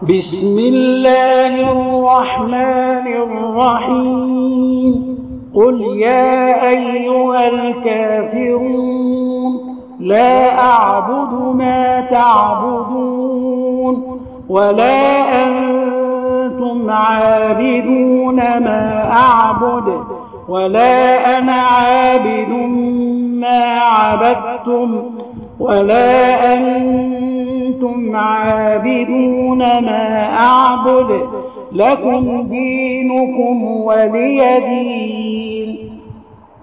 بسم الله الرحمن الرحيم قل يا أيها الكافرون لا أعبد ما تعبدون ولا أنتم عابدون ما أعبد ولا أنا عابد ما عبدتم ولا أنتم عابدون ما أعبد لكم دينكم ولي دين.